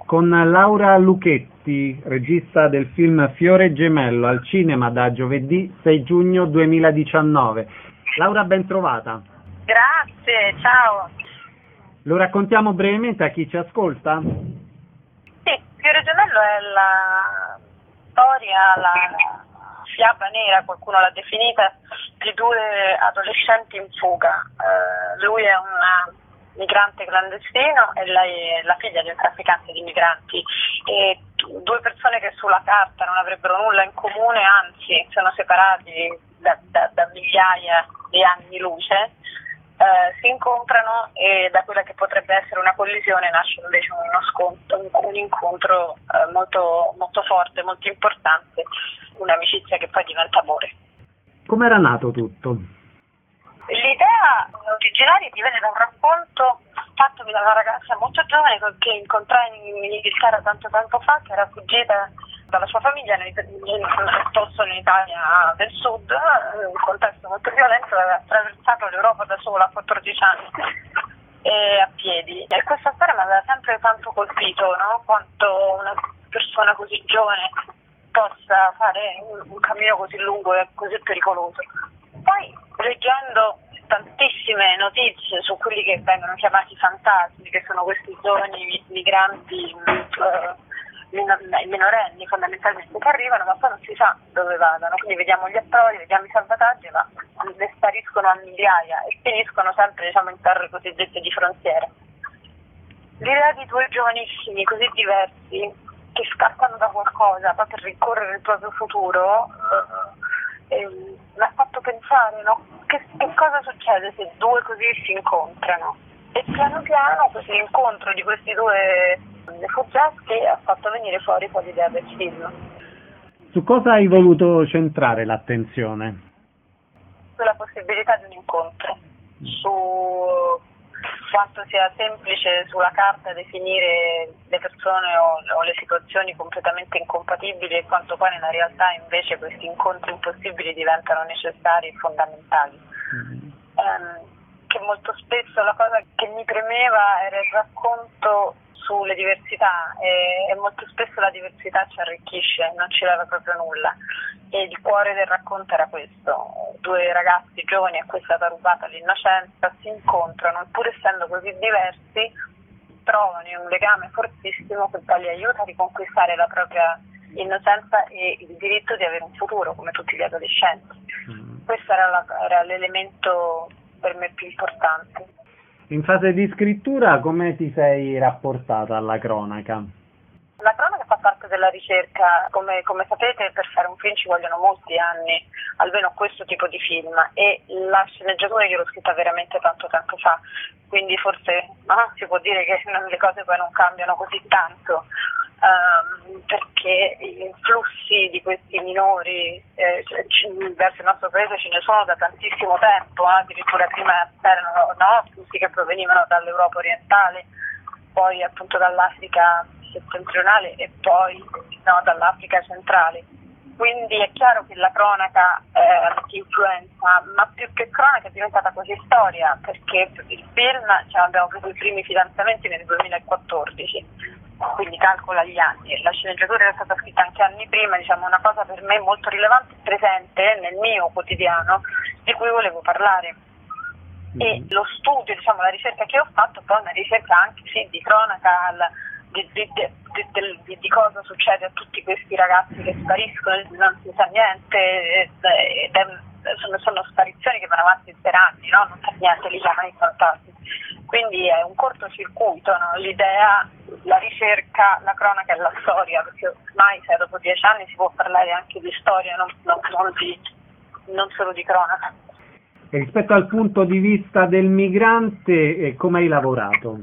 con Laura Lucchetti, regista del film Fiore Gemello, al cinema da giovedì 6 giugno 2019. Laura, ben trovata. Grazie, ciao. Lo raccontiamo brevemente a chi ci ascolta? Sì, Fiore Gemello è la storia, la fiaba nera, qualcuno l'ha definita, di due adolescenti in fuga. Lui è un migrante clandestino e lei è la figlia di un trafficante di migranti, e due persone che sulla carta non avrebbero nulla in comune, anzi sono separati da migliaia di anni luce, si incontrano e da quella che potrebbe essere una collisione nasce invece un incontro molto, molto forte, molto importante, un'amicizia che poi diventa amore. Come era nato tutto? L'idea originaria viene da un racconto fattomi da una ragazza molto giovane che incontrai in Inghilterra tanto tempo fa, che era fuggita dalla sua famiglia nel posto in Italia del Sud, in un contesto molto violento, aveva attraversato l'Europa da sola a 14 anni e a piedi. E questa storia mi aveva sempre tanto colpito, no? Quanto una persona così giovane possa fare un cammino così lungo e così pericoloso. Poi, leggendo tantissime notizie su quelli che vengono chiamati fantasmi, che sono questi giovani migranti minorenni fondamentalmente che arrivano, ma poi non si sa dove vadano, quindi vediamo gli approdi, vediamo i salvataggi, ma ne spariscono a migliaia e finiscono sempre, in terre cosiddette di frontiera. L'idea di due giovanissimi così diversi che scappano da qualcosa poi per rincorrere il proprio futuro mi ha fatto pensare, no? Che cosa succede se due così si incontrano? E piano piano questo incontro di questi due rifugiati ha fatto venire fuori poi l'idea del film. Su cosa hai voluto centrare l'attenzione? Sulla possibilità di un incontro, su quanto sia semplice sulla carta definire le persone o le situazioni completamente incompatibili e quanto poi nella realtà invece questi incontri impossibili diventano necessari e fondamentali. Che molto spesso la cosa che mi premeva era il racconto sulle diversità e molto spesso la diversità ci arricchisce, non ci leva proprio nulla, e il cuore del racconto era questo: due ragazzi giovani a cui è stata rubata l'innocenza si incontrano e pur essendo così diversi trovano un legame fortissimo che poi li aiuta a riconquistare la propria innocenza e il diritto di avere un futuro come tutti gli adolescenti. Questo era l'elemento per me più importante. In fase di scrittura come ti sei rapportata alla cronaca? La cronaca fa parte della ricerca, come sapete per fare un film ci vogliono molti anni, almeno questo tipo di film, e la sceneggiatura io l'ho scritta veramente tanto tempo fa, quindi forse si può dire che le cose poi non cambiano così tanto, perché i flussi di questi minori verso il nostro paese ce ne sono da tantissimo tempo, addirittura prima erano flussi che provenivano dall'Europa orientale, poi appunto dall'Africa settentrionale e poi dall'Africa centrale. Quindi è chiaro che la cronaca ti influenza, ma più che cronaca è diventata quasi storia, perché il film abbiamo preso i primi fidanzamenti nel 2014, quindi calcola gli anni. La sceneggiatura era stata scritta anche anni prima, una cosa per me molto rilevante e presente nel mio quotidiano, di cui volevo parlare. E lo studio, la ricerca che ho fatto poi è una ricerca anche di cronaca, di cosa succede a tutti questi ragazzi che spariscono, non si sa niente, sono sparizioni che vanno avanti per anni, non per niente li chiamano i fantasmi. Quindi è un cortocircuito, l'idea, la ricerca, la cronaca e la storia, perché ormai dopo 10 anni si può parlare anche di storia, non solo di cronaca. E rispetto al punto di vista del migrante, come hai lavorato?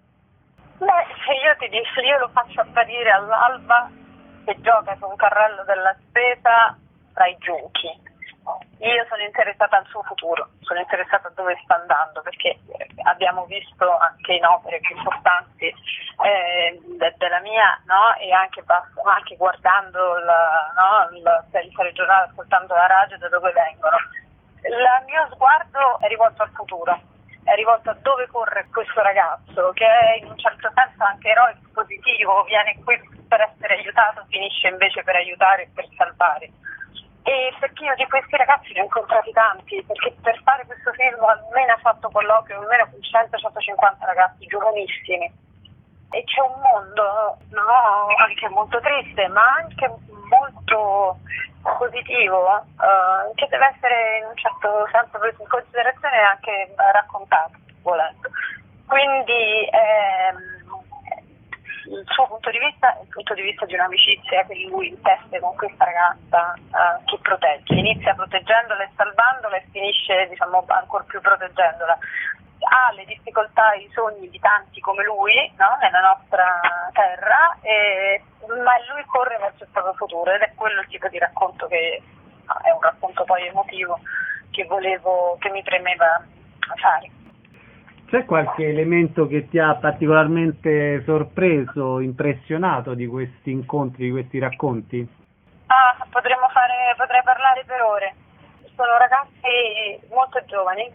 Io ti dico, io lo faccio apparire all'alba che gioca su un carrello della spesa tra i giunchi. Io sono interessata al suo futuro, sono interessata a dove sta andando, perché abbiamo visto anche in opere più importanti della mia, e anche guardando il telegiornale, ascoltando la radio, da dove vengono. Il mio sguardo è rivolto al futuro, è rivolto a dove corre questo ragazzo, che è in un certo senso anche eroe positivo, viene qui per essere aiutato, finisce invece per aiutare e per salvare. E perché io di questi ragazzi ne ho incontrati tanti, perché per fare questo film almeno ha fatto colloquio almeno con 100-150 ragazzi giovanissimi. E c'è un mondo, no, anche molto triste, ma anche molto positivo, che deve essere in un certo senso preso in considerazione e anche raccontato, volendo. Quindi il suo punto di vista è il punto di vista di un'amicizia che lui intesse con questa ragazza che protegge. Inizia proteggendola e salvandola e finisce, diciamo, ancora più proteggendola. Ha le difficoltà e i sogni di tanti come lui, no? Nella nostra terra, ma lui corre verso il proprio futuro ed è quello il tipo di racconto che è un racconto poi emotivo che mi premeva fare. C'è qualche elemento che ti ha particolarmente sorpreso, impressionato di questi incontri, di questi racconti? Potrei parlare per ore. Sono ragazzi molto giovani,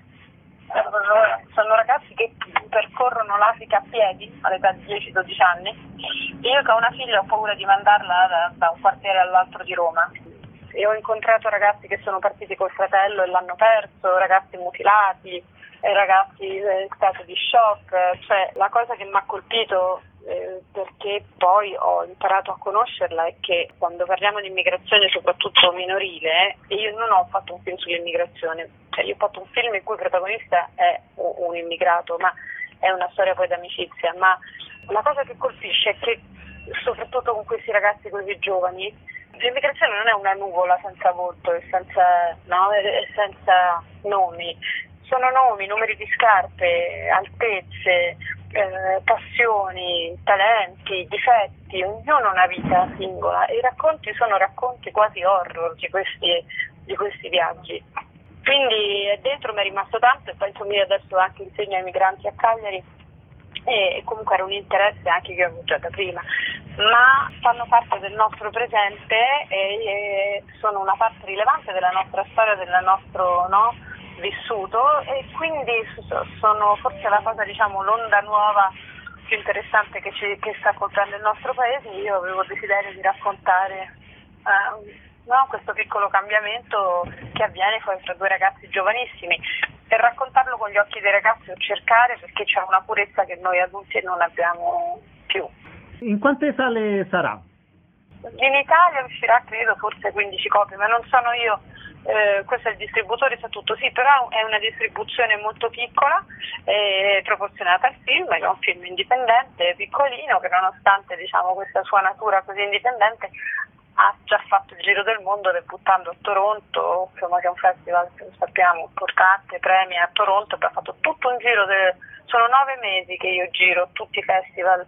sono ragazzi che percorrono l'Africa a piedi all'età di 10-12 anni. Io che ho una figlia ho paura di mandarla da un quartiere all'altro di Roma. E ho incontrato ragazzi che sono partiti col fratello e l'hanno perso, ragazzi mutilati, ragazzi in stato di shock. Cioè, la cosa che mi ha colpito, perché poi ho imparato a conoscerla, è che quando parliamo di immigrazione, soprattutto minorile, io non ho fatto un film sull'immigrazione, cioè io ho fatto un film in cui il protagonista è un immigrato, ma è una storia poi d'amicizia. Ma la cosa che colpisce è che, soprattutto con questi ragazzi così giovani, l'immigrazione non è una nuvola senza volto e senza nomi. Sono nomi, numeri di scarpe, altezze, passioni, talenti, difetti, ognuno ha una vita singola e i racconti sono racconti quasi horror di questi viaggi. Quindi dentro mi è rimasto tanto e penso io adesso anche insegno ai migranti a Cagliari e comunque era un interesse anche che avevo già da prima, ma fanno parte del nostro presente e sono una parte rilevante della nostra storia, del nostro vissuto, e quindi sono forse la cosa, diciamo, l'onda nuova più interessante che sta colpendo il nostro paese. Io avevo desiderio di raccontare questo piccolo cambiamento che avviene poi tra due ragazzi giovanissimi. Per raccontarlo con gli occhi dei ragazzi o cercare, perché c'è una purezza che noi adulti non abbiamo più. In quante sale sarà? In Italia uscirà credo forse 15 copie, ma non sono io, questo è il distributore, sa tutto, sì, però è una distribuzione molto piccola, proporzionata al film, che è un film indipendente, piccolino, che nonostante, diciamo, questa sua natura così indipendente ha già fatto il giro del mondo debuttando a Toronto, insomma, che è un festival, sappiamo, importante, premi a Toronto. Abbiamo fatto tutto un giro, sono 9 mesi che io giro tutti i festival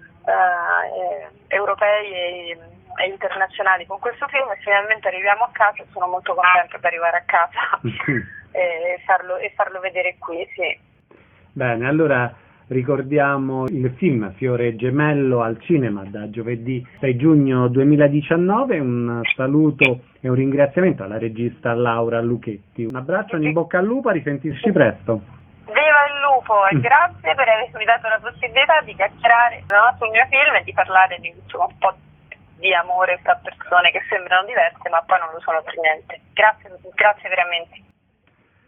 europei e internazionali con questo film e finalmente arriviamo a casa e sono molto contenta di arrivare a casa e farlo vedere qui, sì. Bene, allora ricordiamo il film Fiore Gemello al cinema da giovedì 6 giugno 2019. Un saluto e un ringraziamento alla regista Laura Lucchetti. Un abbraccio, in bocca al lupo, a risentirci presto. Viva il lupo e grazie per avermi dato la possibilità di chiacchierare sul mio film e di parlare di un po' di amore tra persone che sembrano diverse ma poi non lo sono per niente. Grazie veramente.